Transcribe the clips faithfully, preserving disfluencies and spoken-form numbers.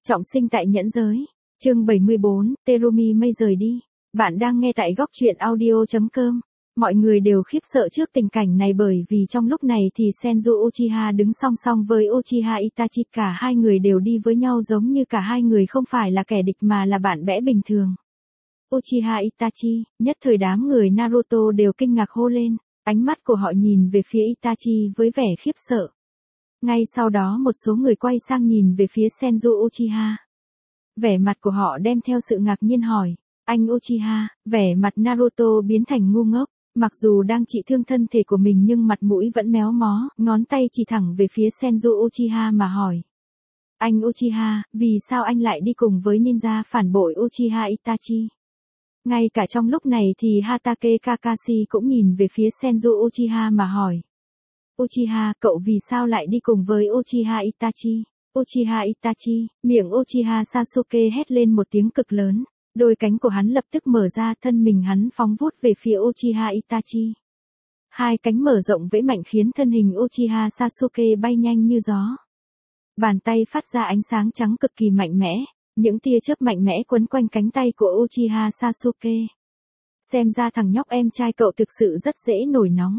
Trọng sinh tại nhẫn giới. Chương bảy mươi bốn, Terumi mây rời đi. Bạn đang nghe tại góc truyện audio.com. Mọi người đều khiếp sợ trước tình cảnh này bởi vì trong lúc này thì Senju Uchiha đứng song song với Uchiha Itachi, cả hai người đều đi với nhau giống như cả hai người không phải là kẻ địch mà là bạn bè bình thường. Uchiha Itachi, nhất thời đám người Naruto đều kinh ngạc hô lên, ánh mắt của họ nhìn về phía Itachi với vẻ khiếp sợ. Ngay sau đó một số người quay sang nhìn về phía Senju Uchiha. Vẻ mặt của họ đem theo sự ngạc nhiên hỏi, anh Uchiha, vẻ mặt Naruto biến thành ngu ngốc, mặc dù đang trị thương thân thể của mình nhưng mặt mũi vẫn méo mó, ngón tay chỉ thẳng về phía Senju Uchiha mà hỏi. Anh Uchiha, vì sao anh lại đi cùng với ninja phản bội Uchiha Itachi? Ngay cả trong lúc này thì Hatake Kakashi cũng nhìn về phía Senju Uchiha mà hỏi. Uchiha, cậu vì sao lại đi cùng với Uchiha Itachi? Uchiha Itachi, miệng Uchiha Sasuke hét lên một tiếng cực lớn, đôi cánh của hắn lập tức mở ra, thân mình hắn phóng vút về phía Uchiha Itachi. Hai cánh mở rộng vẫy mạnh khiến thân hình Uchiha Sasuke bay nhanh như gió. Bàn tay phát ra ánh sáng trắng cực kỳ mạnh mẽ, những tia chớp mạnh mẽ quấn quanh cánh tay của Uchiha Sasuke. Xem ra thằng nhóc em trai cậu thực sự rất dễ nổi nóng.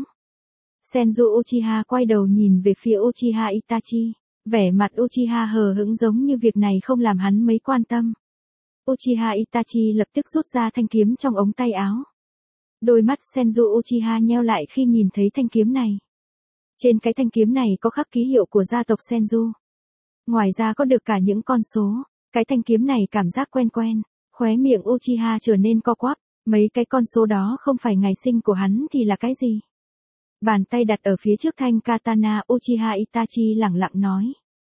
Senju Uchiha quay đầu nhìn về phía Uchiha Itachi, vẻ mặt Uchiha hờ hững giống như việc này không làm hắn mấy quan tâm. Uchiha Itachi lập tức rút ra thanh kiếm trong ống tay áo. Đôi mắt Senju Uchiha nheo lại khi nhìn thấy thanh kiếm này. Trên cái thanh kiếm này có khắc ký hiệu của gia tộc Senju. Ngoài ra có được cả những con số, cái thanh kiếm này cảm giác quen quen, khóe miệng Uchiha trở nên co quắp, mấy cái con số đó không phải ngày sinh của hắn thì là cái gì? Bàn tay đặt ở phía trước thanh katana, Uchiha Itachi lẳng lặng nói.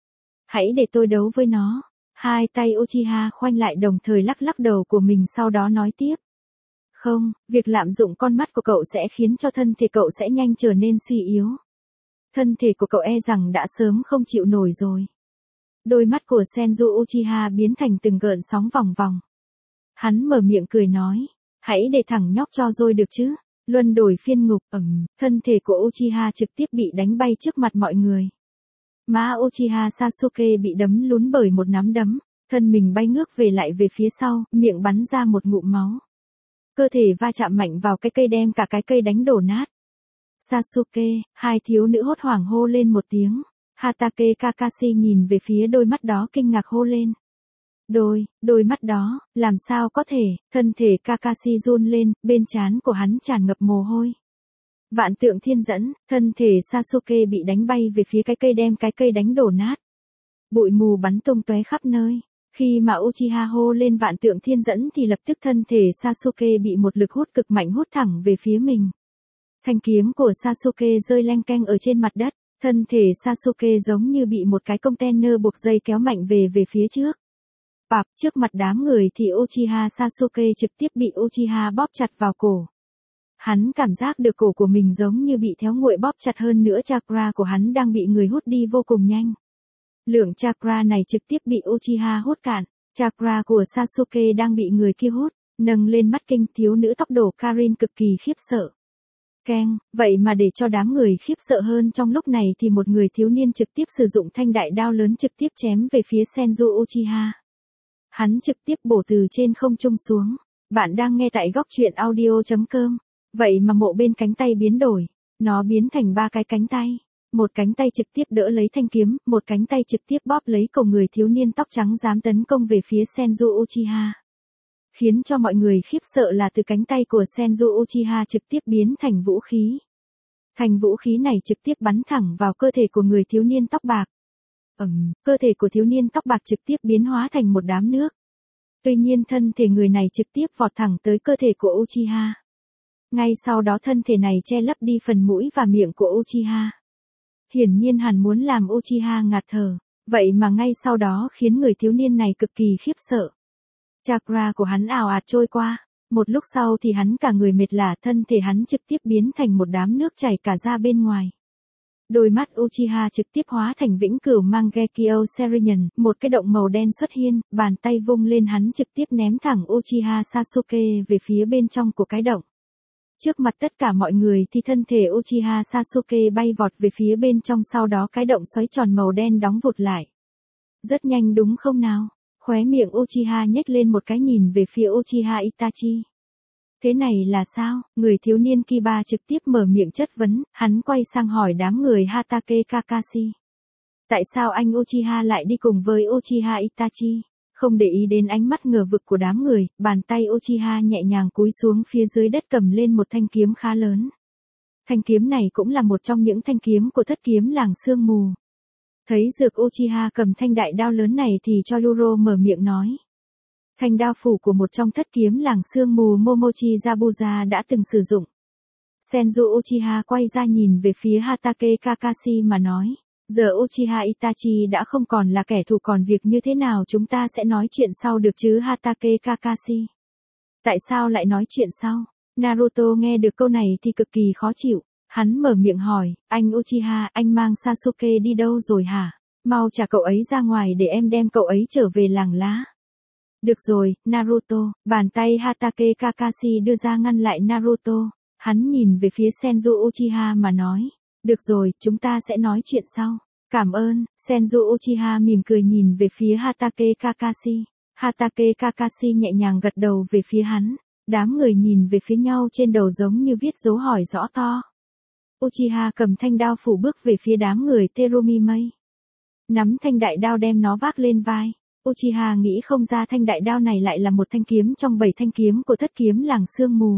Hãy để tôi đấu với nó. Hai tay Uchiha khoanh lại đồng thời lắc lắc đầu của mình sau đó nói tiếp. Không, việc lạm dụng con mắt của cậu sẽ khiến cho thân thể cậu sẽ nhanh trở nên suy yếu. Thân thể của cậu e rằng đã sớm không chịu nổi rồi. Đôi mắt của Senju Uchiha biến thành từng gợn sóng vòng vòng. Hắn mở miệng cười nói. Hãy để thằng nhóc cho rồi được chứ. Luân đổi phiên ngục, ẩm, thân thể của Uchiha trực tiếp bị đánh bay trước mặt mọi người. Má Uchiha Sasuke bị đấm lún bởi một nắm đấm, thân mình bay ngước về lại về phía sau, miệng bắn ra một ngụm máu. Cơ thể va chạm mạnh vào cái cây đem cả cái cây đánh đổ nát. Sasuke, hai thiếu nữ hốt hoảng hô lên một tiếng. Hatake Kakashi nhìn về phía đôi mắt đó kinh ngạc hô lên. Đôi, đôi mắt đó, làm sao có thể, thân thể Kakashi run lên, bên trán của hắn tràn ngập mồ hôi. Vạn tượng thiên dẫn, thân thể Sasuke bị đánh bay về phía cái cây đem cái cây đánh đổ nát. Bụi mù bắn tung tóe khắp nơi. Khi mà Uchiha hô lên vạn tượng thiên dẫn thì lập tức thân thể Sasuke bị một lực hút cực mạnh hút thẳng về phía mình. Thanh kiếm của Sasuke rơi leng keng ở trên mặt đất, thân thể Sasuke giống như bị một cái container buộc dây kéo mạnh về về phía trước. Bạp, trước mặt đám người thì Uchiha Sasuke trực tiếp bị Uchiha bóp chặt vào cổ. Hắn cảm giác được cổ của mình giống như bị theo nguội bóp chặt, hơn nữa chakra của hắn đang bị người hút đi vô cùng nhanh. Lượng chakra này trực tiếp bị Uchiha hút cạn, chakra của Sasuke đang bị người kia hút, nâng lên mắt kinh thiếu nữ tóc đổ Karin cực kỳ khiếp sợ. Keng, vậy mà để cho đám người khiếp sợ hơn trong lúc này thì một người thiếu niên trực tiếp sử dụng thanh đại đao lớn trực tiếp chém về phía Senju Uchiha. Hắn trực tiếp bổ từ trên không trung xuống. Bạn đang nghe tại góc truyện audio.com. Vậy mà mộ bên cánh tay biến đổi. Nó biến thành ba cái cánh tay. Một cánh tay trực tiếp đỡ lấy thanh kiếm, một cánh tay trực tiếp bóp lấy cổ người thiếu niên tóc trắng dám tấn công về phía Senju Uchiha. Khiến cho mọi người khiếp sợ là từ cánh tay của Senju Uchiha trực tiếp biến thành vũ khí. Thành vũ khí này trực tiếp bắn thẳng vào cơ thể của người thiếu niên tóc bạc. Ẩm, cơ thể của thiếu niên tóc bạc trực tiếp biến hóa thành một đám nước. Tuy nhiên thân thể người này trực tiếp vọt thẳng tới cơ thể của Uchiha. Ngay sau đó thân thể này che lấp đi phần mũi và miệng của Uchiha. Hiển nhiên hắn muốn làm Uchiha ngạt thở, vậy mà ngay sau đó khiến người thiếu niên này cực kỳ khiếp sợ. Chakra của hắn ào ạt trôi qua, một lúc sau thì hắn cả người mệt lả, thân thể hắn trực tiếp biến thành một đám nước chảy cả ra bên ngoài. Đôi mắt Uchiha trực tiếp hóa thành vĩnh cửu Mangekyo Sharingan, một cái động màu đen xuất hiện, bàn tay vung lên hắn trực tiếp ném thẳng Uchiha Sasuke về phía bên trong của cái động. Trước mặt tất cả mọi người thì thân thể Uchiha Sasuke bay vọt về phía bên trong, sau đó cái động xoáy tròn màu đen đóng vụt lại. Rất nhanh đúng không nào? Khóe miệng Uchiha nhếch lên một cái nhìn về phía Uchiha Itachi. Thế này là sao? Người thiếu niên Kiba trực tiếp mở miệng chất vấn, hắn quay sang hỏi đám người Hatake Kakashi. Tại sao anh Uchiha lại đi cùng với Uchiha Itachi? Không để ý đến ánh mắt ngờ vực của đám người, bàn tay Uchiha nhẹ nhàng cúi xuống phía dưới đất cầm lên một thanh kiếm khá lớn. Thanh kiếm này cũng là một trong những thanh kiếm của thất kiếm làng sương mù. Thấy dược Uchiha cầm thanh đại đao lớn này thì Chojuro mở miệng nói. Thanh đao phủ của một trong thất kiếm làng sương mù Momochi Zabuza đã từng sử dụng. Senju Uchiha quay ra nhìn về phía Hatake Kakashi mà nói. Giờ Uchiha Itachi đã không còn là kẻ thù, còn việc như thế nào chúng ta sẽ nói chuyện sau được chứ Hatake Kakashi. Tại sao lại nói chuyện sau? Naruto nghe được câu này thì cực kỳ khó chịu. Hắn mở miệng hỏi, anh Uchiha, anh mang Sasuke đi đâu rồi hả? Mau trả cậu ấy ra ngoài để em đem cậu ấy trở về làng lá. Được rồi, Naruto, bàn tay Hatake Kakashi đưa ra ngăn lại Naruto. Hắn nhìn về phía Senju Uchiha mà nói. Được rồi, chúng ta sẽ nói chuyện sau. Cảm ơn, Senju Uchiha mỉm cười nhìn về phía Hatake Kakashi. Hatake Kakashi nhẹ nhàng gật đầu về phía hắn. Đám người nhìn về phía nhau trên đầu giống như viết dấu hỏi rõ to. Uchiha cầm thanh đao phủ bước về phía đám người Terumi Mei. Nắm thanh đại đao đem nó vác lên vai. Uchiha nghĩ không ra thanh đại đao này lại là một thanh kiếm trong bảy thanh kiếm của thất kiếm làng sương mù.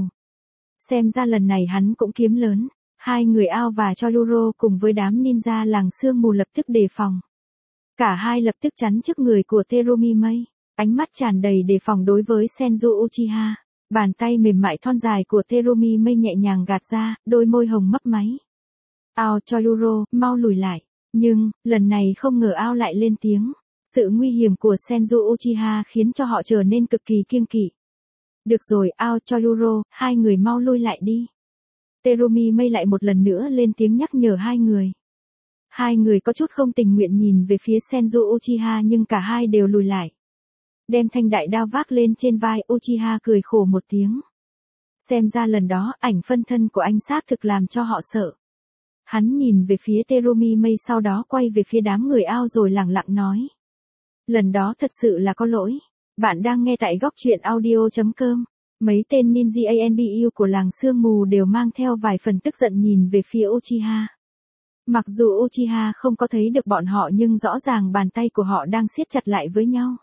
Xem ra lần này hắn cũng kiếm lớn. Hai người Ao và Chojuro cùng với đám ninja làng sương mù lập tức đề phòng. Cả hai lập tức chắn trước người của Terumi Mei. Ánh mắt tràn đầy đề phòng đối với Senju Uchiha. Bàn tay mềm mại thon dài của Terumi Mei nhẹ nhàng gạt ra, đôi môi hồng mấp máy. Ao Chojuro, mau lùi lại. Nhưng, lần này không ngờ Ao lại lên tiếng. Sự nguy hiểm của Senju Uchiha khiến cho họ trở nên cực kỳ kiêng kỵ. Được rồi, Ao Chojuro, hai người mau lui lại đi. Terumi Mei lại một lần nữa lên tiếng nhắc nhở hai người. Hai người có chút không tình nguyện nhìn về phía Senju Uchiha nhưng cả hai đều lùi lại. Đem thanh đại đao vác lên trên vai, Uchiha cười khổ một tiếng. Xem ra lần đó ảnh phân thân của anh xác thực làm cho họ sợ. Hắn nhìn về phía Terumi Mei sau đó quay về phía đám người Ao rồi lẳng lặng nói. Lần đó thật sự là có lỗi. Bạn đang nghe tại góc truyện audio chấm com. Mấy tên ninja a en bê u của làng sương mù đều mang theo vài phần tức giận nhìn về phía Uchiha. Mặc dù Uchiha không có thấy được bọn họ nhưng rõ ràng bàn tay của họ đang siết chặt lại với nhau.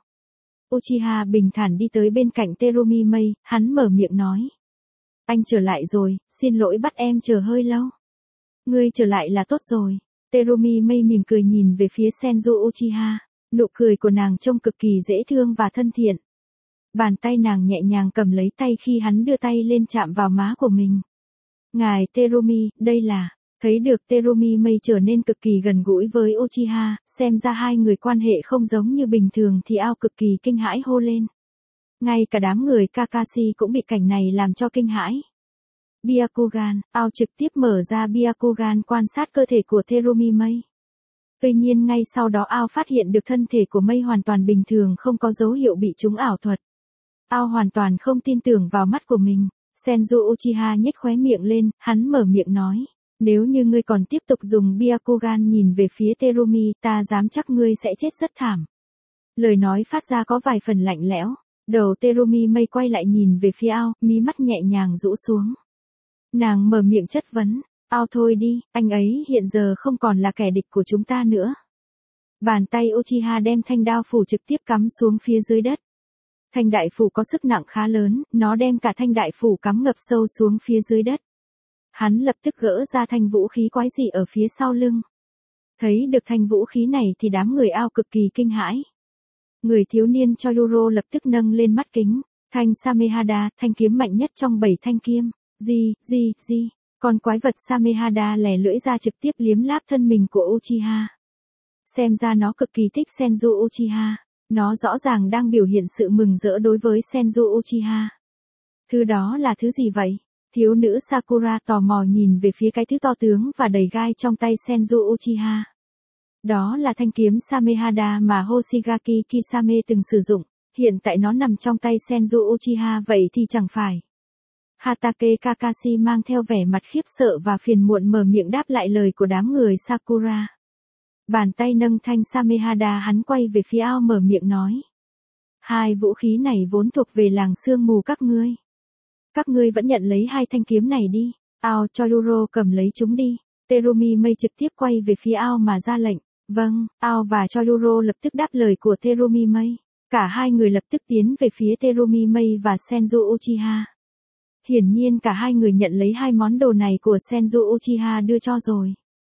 Uchiha bình thản đi tới bên cạnh Terumi Mei, hắn mở miệng nói. Anh trở lại rồi, xin lỗi bắt em chờ hơi lâu. Ngươi trở lại là tốt rồi. Terumi Mei mỉm cười nhìn về phía Senju Uchiha. Nụ cười của nàng trông cực kỳ dễ thương và thân thiện. Bàn tay nàng nhẹ nhàng cầm lấy tay khi hắn đưa tay lên chạm vào má của mình. Ngài Terumi, đây là... Thấy được Terumi Mei trở nên cực kỳ gần gũi với Uchiha, xem ra hai người quan hệ không giống như bình thường thì Ao cực kỳ kinh hãi hô lên. Ngay cả đám người Kakashi cũng bị cảnh này làm cho kinh hãi. Byakugan, Ao trực tiếp mở ra Byakugan quan sát cơ thể của Terumi Mei. Tuy nhiên ngay sau đó Ao phát hiện được thân thể của Mei hoàn toàn bình thường, không có dấu hiệu bị trúng ảo thuật. Ao hoàn toàn không tin tưởng vào mắt của mình. Senju Uchiha nhếch khóe miệng lên, hắn mở miệng nói. Nếu như ngươi còn tiếp tục dùng Byakugan nhìn về phía Terumi, ta dám chắc ngươi sẽ chết rất thảm. Lời nói phát ra có vài phần lạnh lẽo. Đầu Terumi Mei quay lại nhìn về phía Ao, mí mắt nhẹ nhàng rũ xuống. Nàng mở miệng chất vấn. Ao thôi đi, anh ấy hiện giờ không còn là kẻ địch của chúng ta nữa. Bàn tay Uchiha đem thanh đao phủ trực tiếp cắm xuống phía dưới đất. Thanh đại phủ có sức nặng khá lớn, nó đem cả thanh đại phủ cắm ngập sâu xuống phía dưới đất. Hắn lập tức gỡ ra thanh vũ khí quái dị ở phía sau lưng. Thấy được thanh vũ khí này thì đám người Ao cực kỳ kinh hãi. Người thiếu niên Chojuro lập tức nâng lên mắt kính. Thanh Samehada, thanh kiếm mạnh nhất trong bảy thanh kiếm. Gì, gì, gì. Con quái vật Samehada lè lưỡi ra trực tiếp liếm láp thân mình của Uchiha. Xem ra nó cực kỳ thích Senju Uchiha. Nó rõ ràng đang biểu hiện sự mừng rỡ đối với Senju Uchiha. Thứ đó là thứ gì vậy? Thiếu nữ Sakura tò mò nhìn về phía cái thứ to tướng và đầy gai trong tay Senju Uchiha. Đó là thanh kiếm Samehada mà Hoshigaki Kisame từng sử dụng. Hiện tại nó nằm trong tay Senju Uchiha, vậy thì chẳng phải. Hatake Kakashi mang theo vẻ mặt khiếp sợ và phiền muộn mở miệng đáp lại lời của đám người Sakura. Bàn tay nâng thanh Samehada, hắn quay về phía Ao mở miệng nói. Hai vũ khí này vốn thuộc về làng sương mù các ngươi. Các ngươi vẫn nhận lấy hai thanh kiếm này đi. Ao cho Yuro cầm lấy chúng đi. Terumi Mei trực tiếp quay về phía Ao mà ra lệnh. Vâng, Ao và cho Yuro lập tức đáp lời của Terumi Mei. Cả hai người lập tức tiến về phía Terumi Mei và Senju Uchiha. Hiển nhiên cả hai người nhận lấy hai món đồ này của Senju Uchiha đưa cho rồi.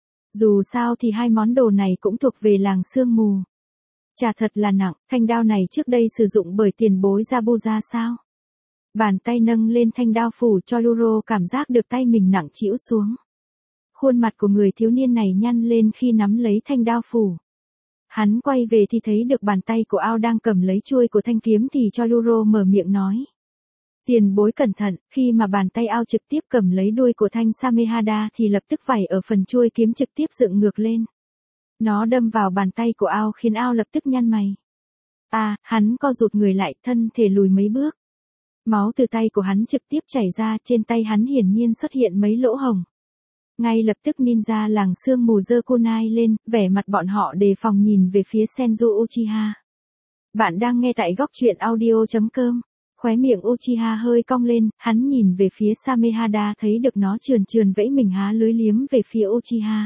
Dù sao thì hai món đồ này cũng thuộc về làng sương mù. Chà thật là nặng, thanh đao này trước đây sử dụng bởi tiền bối Zabuza sao? Bàn tay nâng lên thanh đao phủ cho Yuro cảm giác được tay mình nặng trĩu xuống. Khuôn mặt của người thiếu niên này nhăn lên khi nắm lấy thanh đao phủ. Hắn quay về thì thấy được bàn tay của Ao đang cầm lấy chuôi của thanh kiếm thì cho Yuro mở miệng nói. Tiền bối cẩn thận, khi mà bàn tay Ao trực tiếp cầm lấy đuôi của thanh Samehada thì lập tức vảy ở phần chuôi kiếm trực tiếp dựng ngược lên. Nó đâm vào bàn tay của Ao khiến Ao lập tức nhăn mày. À, hắn co rụt người lại, thân thể lùi mấy bước. Máu từ tay của hắn trực tiếp chảy ra, trên tay hắn hiển nhiên xuất hiện mấy lỗ hồng. Ngay lập tức ninja làng sương mù giơ kunai lên, vẻ mặt bọn họ đề phòng nhìn về phía Senju Uchiha. Bạn đang nghe tại góc truyện audio chấm com. Khóe miệng Uchiha hơi cong lên, hắn nhìn về phía Samehada thấy được nó trườn trườn vẫy mình há lưới liếm về phía Uchiha.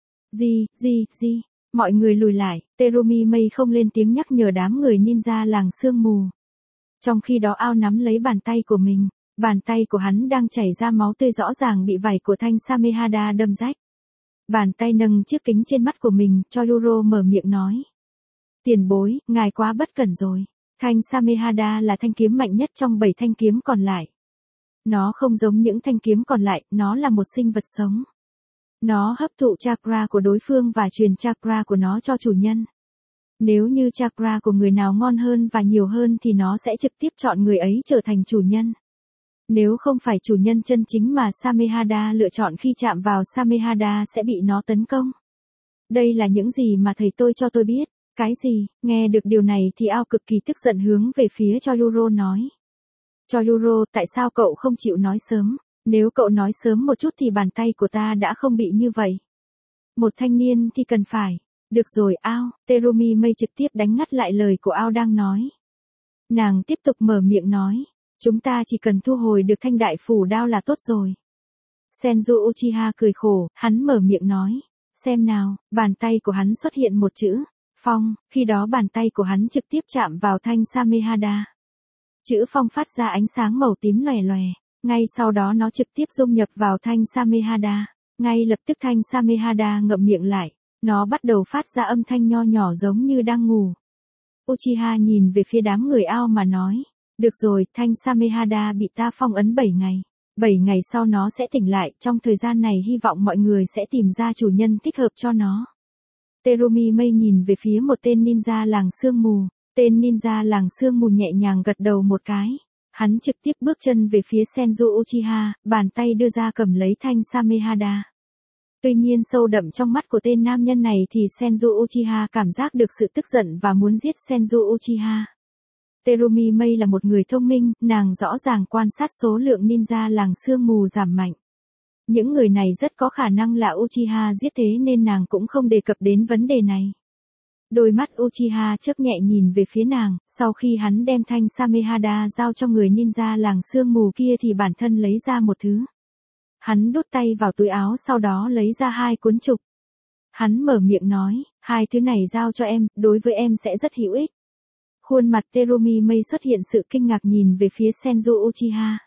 Gì, gì, gì, mọi người lùi lại, Terumi Mei không lên tiếng nhắc nhở đám người ninja làng sương mù. Trong khi đó Ao nắm lấy bàn tay của mình, bàn tay của hắn đang chảy ra máu tươi rõ ràng bị vảy của thanh Samehada đâm rách. Bàn tay nâng chiếc kính trên mắt của mình, cho Yuro mở miệng nói. Tiền bối, ngài quá bất cẩn rồi. Thanh Samehada là thanh kiếm mạnh nhất trong bảy thanh kiếm còn lại. Nó không giống những thanh kiếm còn lại, nó là một sinh vật sống. Nó hấp thụ chakra của đối phương và truyền chakra của nó cho chủ nhân. Nếu như chakra của người nào ngon hơn và nhiều hơn thì nó sẽ trực tiếp chọn người ấy trở thành chủ nhân. Nếu không phải chủ nhân chân chính mà Samehada lựa chọn khi chạm vào Samehada sẽ bị nó tấn công. Đây là những gì mà thầy tôi cho tôi biết. Cái gì? Nghe được điều này thì Ao cực kỳ tức giận hướng về phía cho Yuro nói. Cho Yuro, tại sao cậu không chịu nói sớm? Nếu cậu nói sớm một chút thì bàn tay của ta đã không bị như vậy. Một thanh niên thì cần phải. Được rồi Ao, Terumi Mei trực tiếp đánh ngắt lại lời của Ao đang nói. Nàng tiếp tục mở miệng nói. Chúng ta chỉ cần thu hồi được thanh đại phủ đao là tốt rồi. Senju Uchiha cười khổ, hắn mở miệng nói. Xem nào, bàn tay của hắn xuất hiện một chữ. Phong, khi đó bàn tay của hắn trực tiếp chạm vào thanh Samehada. Chữ phong phát ra ánh sáng màu tím lòe lòe. Ngay sau đó nó trực tiếp dung nhập vào thanh Samehada. Ngay lập tức thanh Samehada ngậm miệng lại. Nó bắt đầu phát ra âm thanh nho nhỏ giống như đang ngủ. Uchiha nhìn về phía đám người Ao mà nói. Được rồi, thanh Samehada bị ta phong ấn bảy ngày. bảy ngày sau nó sẽ tỉnh lại, trong thời gian này hy vọng mọi người sẽ tìm ra chủ nhân thích hợp cho nó. Terumi Mei nhìn về phía một tên ninja làng sương mù. Tên ninja làng sương mù nhẹ nhàng gật đầu một cái. Hắn trực tiếp bước chân về phía Senju Uchiha, bàn tay đưa ra cầm lấy thanh Samehada. Tuy nhiên sâu đậm trong mắt của tên nam nhân này thì Senju Uchiha cảm giác được sự tức giận và muốn giết Senju Uchiha. Terumi Mei là một người thông minh, nàng rõ ràng quan sát số lượng ninja làng sương mù giảm mạnh. Những người này rất có khả năng là Uchiha giết thế nên nàng cũng không đề cập đến vấn đề này. Đôi mắt Uchiha chớp nhẹ nhìn về phía nàng, sau khi hắn đem thanh Samehada giao cho người ninja làng sương mù kia thì bản thân lấy ra một thứ. Hắn đút tay vào túi áo sau đó lấy ra hai cuốn trục. Hắn mở miệng nói, hai thứ này giao cho em, đối với em sẽ rất hữu ích. Khuôn mặt Terumi Mei xuất hiện sự kinh ngạc nhìn về phía Senju Uchiha.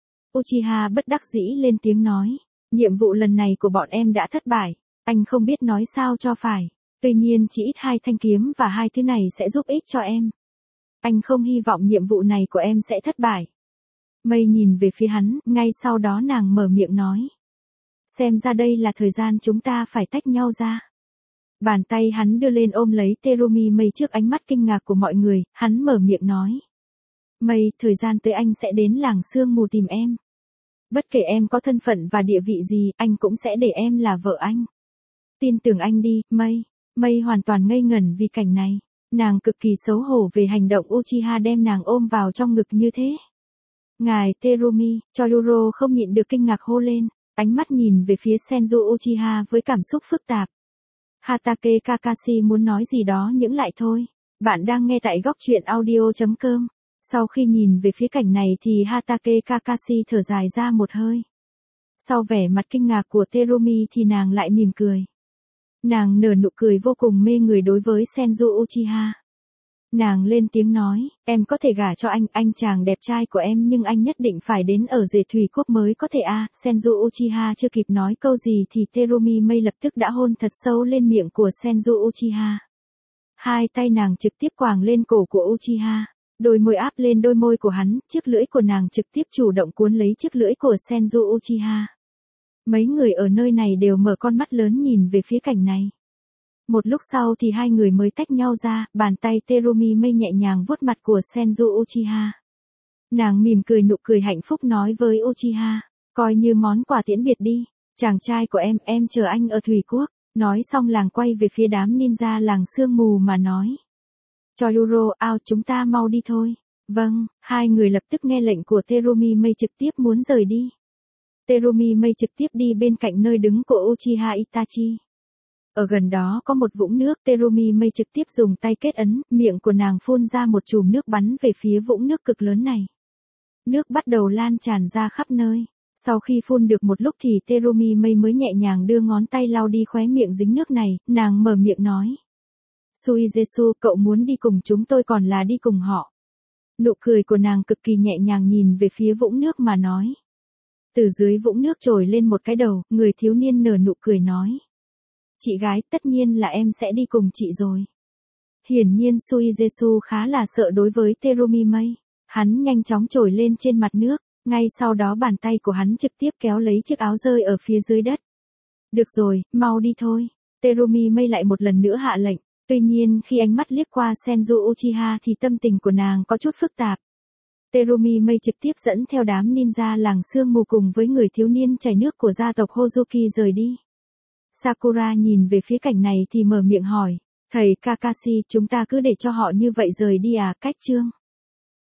Uchiha bất đắc dĩ lên tiếng nói, nhiệm vụ lần này của bọn em đã thất bại, anh không biết nói sao cho phải, tuy nhiên chỉ ít hai thanh kiếm và hai thứ này sẽ giúp ích cho em. Anh không hy vọng nhiệm vụ này của em sẽ thất bại. Mei nhìn về phía hắn, ngay sau đó nàng mở miệng nói. Xem ra đây là thời gian chúng ta phải tách nhau ra. Bàn tay hắn đưa lên ôm lấy Terumi Mei trước ánh mắt kinh ngạc của mọi người, hắn mở miệng nói. Mei, thời gian tới anh sẽ đến làng sương mù tìm em. Bất kể em có thân phận và địa vị gì, anh cũng sẽ để em là vợ anh. Tin tưởng anh đi, Mei. Mei hoàn toàn ngây ngẩn vì cảnh này. Nàng cực kỳ xấu hổ về hành động Uchiha đem nàng ôm vào trong ngực như thế. Ngài Terumi, cho Yuro không nhịn được kinh ngạc hô lên, ánh mắt nhìn về phía Senju Uchiha với cảm xúc phức tạp. Hatake Kakashi muốn nói gì đó những lại thôi. Bạn đang nghe tại góc truyện audio.com. Sau khi nhìn về phía cảnh này thì Hatake Kakashi thở dài ra một hơi. Sau vẻ mặt kinh ngạc của Terumi thì nàng lại mỉm cười. Nàng nở nụ cười vô cùng mê người đối với Senju Uchiha. Nàng lên tiếng nói, em có thể gả cho anh, anh chàng đẹp trai của em, nhưng anh nhất định phải đến ở rể thủy quốc mới có thể a. À. Senju Uchiha chưa kịp nói câu gì thì Terumi Mei lập tức đã hôn thật sâu lên miệng của Senju Uchiha. Hai tay nàng trực tiếp quàng lên cổ của Uchiha, đôi môi áp lên đôi môi của hắn, chiếc lưỡi của nàng trực tiếp chủ động cuốn lấy chiếc lưỡi của Senju Uchiha. Mấy người ở nơi này đều mở con mắt lớn nhìn về phía cảnh này. Một lúc sau thì hai người mới tách nhau ra, bàn tay Terumi Mei nhẹ nhàng vuốt mặt của Senju Uchiha. Nàng mỉm cười nụ cười hạnh phúc nói với Uchiha, coi như món quà tiễn biệt đi, chàng trai của em, em chờ anh ở thủy quốc. Nói xong làng quay về phía đám ninja làng sương mù mà nói. Choyuro, ao chúng ta mau đi thôi. Vâng, hai người lập tức nghe lệnh của Terumi Mei trực tiếp muốn rời đi. Terumi Mei trực tiếp đi bên cạnh nơi đứng của Uchiha Itachi. Ở gần đó có một vũng nước, Terumi Mei trực tiếp dùng tay kết ấn, miệng của nàng phun ra một chùm nước bắn về phía vũng nước cực lớn này. Nước bắt đầu lan tràn ra khắp nơi. Sau khi phun được một lúc thì Terumi Mei mới nhẹ nhàng đưa ngón tay lau đi khóe miệng dính nước này, nàng mở miệng nói. Suijesu, cậu muốn đi cùng chúng tôi còn là đi cùng họ? Nụ cười của nàng cực kỳ nhẹ nhàng nhìn về phía vũng nước mà nói. Từ dưới vũng nước trồi lên một cái đầu, người thiếu niên nở nụ cười nói. Chị gái, tất nhiên là em sẽ đi cùng chị rồi. Hiển nhiên Suijesu khá là sợ đối với Terumi Mei. Hắn nhanh chóng trồi lên trên mặt nước. Ngay sau đó bàn tay của hắn trực tiếp kéo lấy chiếc áo rơi ở phía dưới đất. Được rồi, mau đi thôi. Terumi Mei lại một lần nữa hạ lệnh. Tuy nhiên khi ánh mắt liếc qua Senju Uchiha thì tâm tình của nàng có chút phức tạp. Terumi Mei trực tiếp dẫn theo đám ninja làng sương mù cùng với người thiếu niên chảy nước của gia tộc Hozuki rời đi. Sakura nhìn về phía cảnh này thì mở miệng hỏi. Thầy Kakashi, chúng ta cứ để cho họ như vậy rời đi à? Cách chương.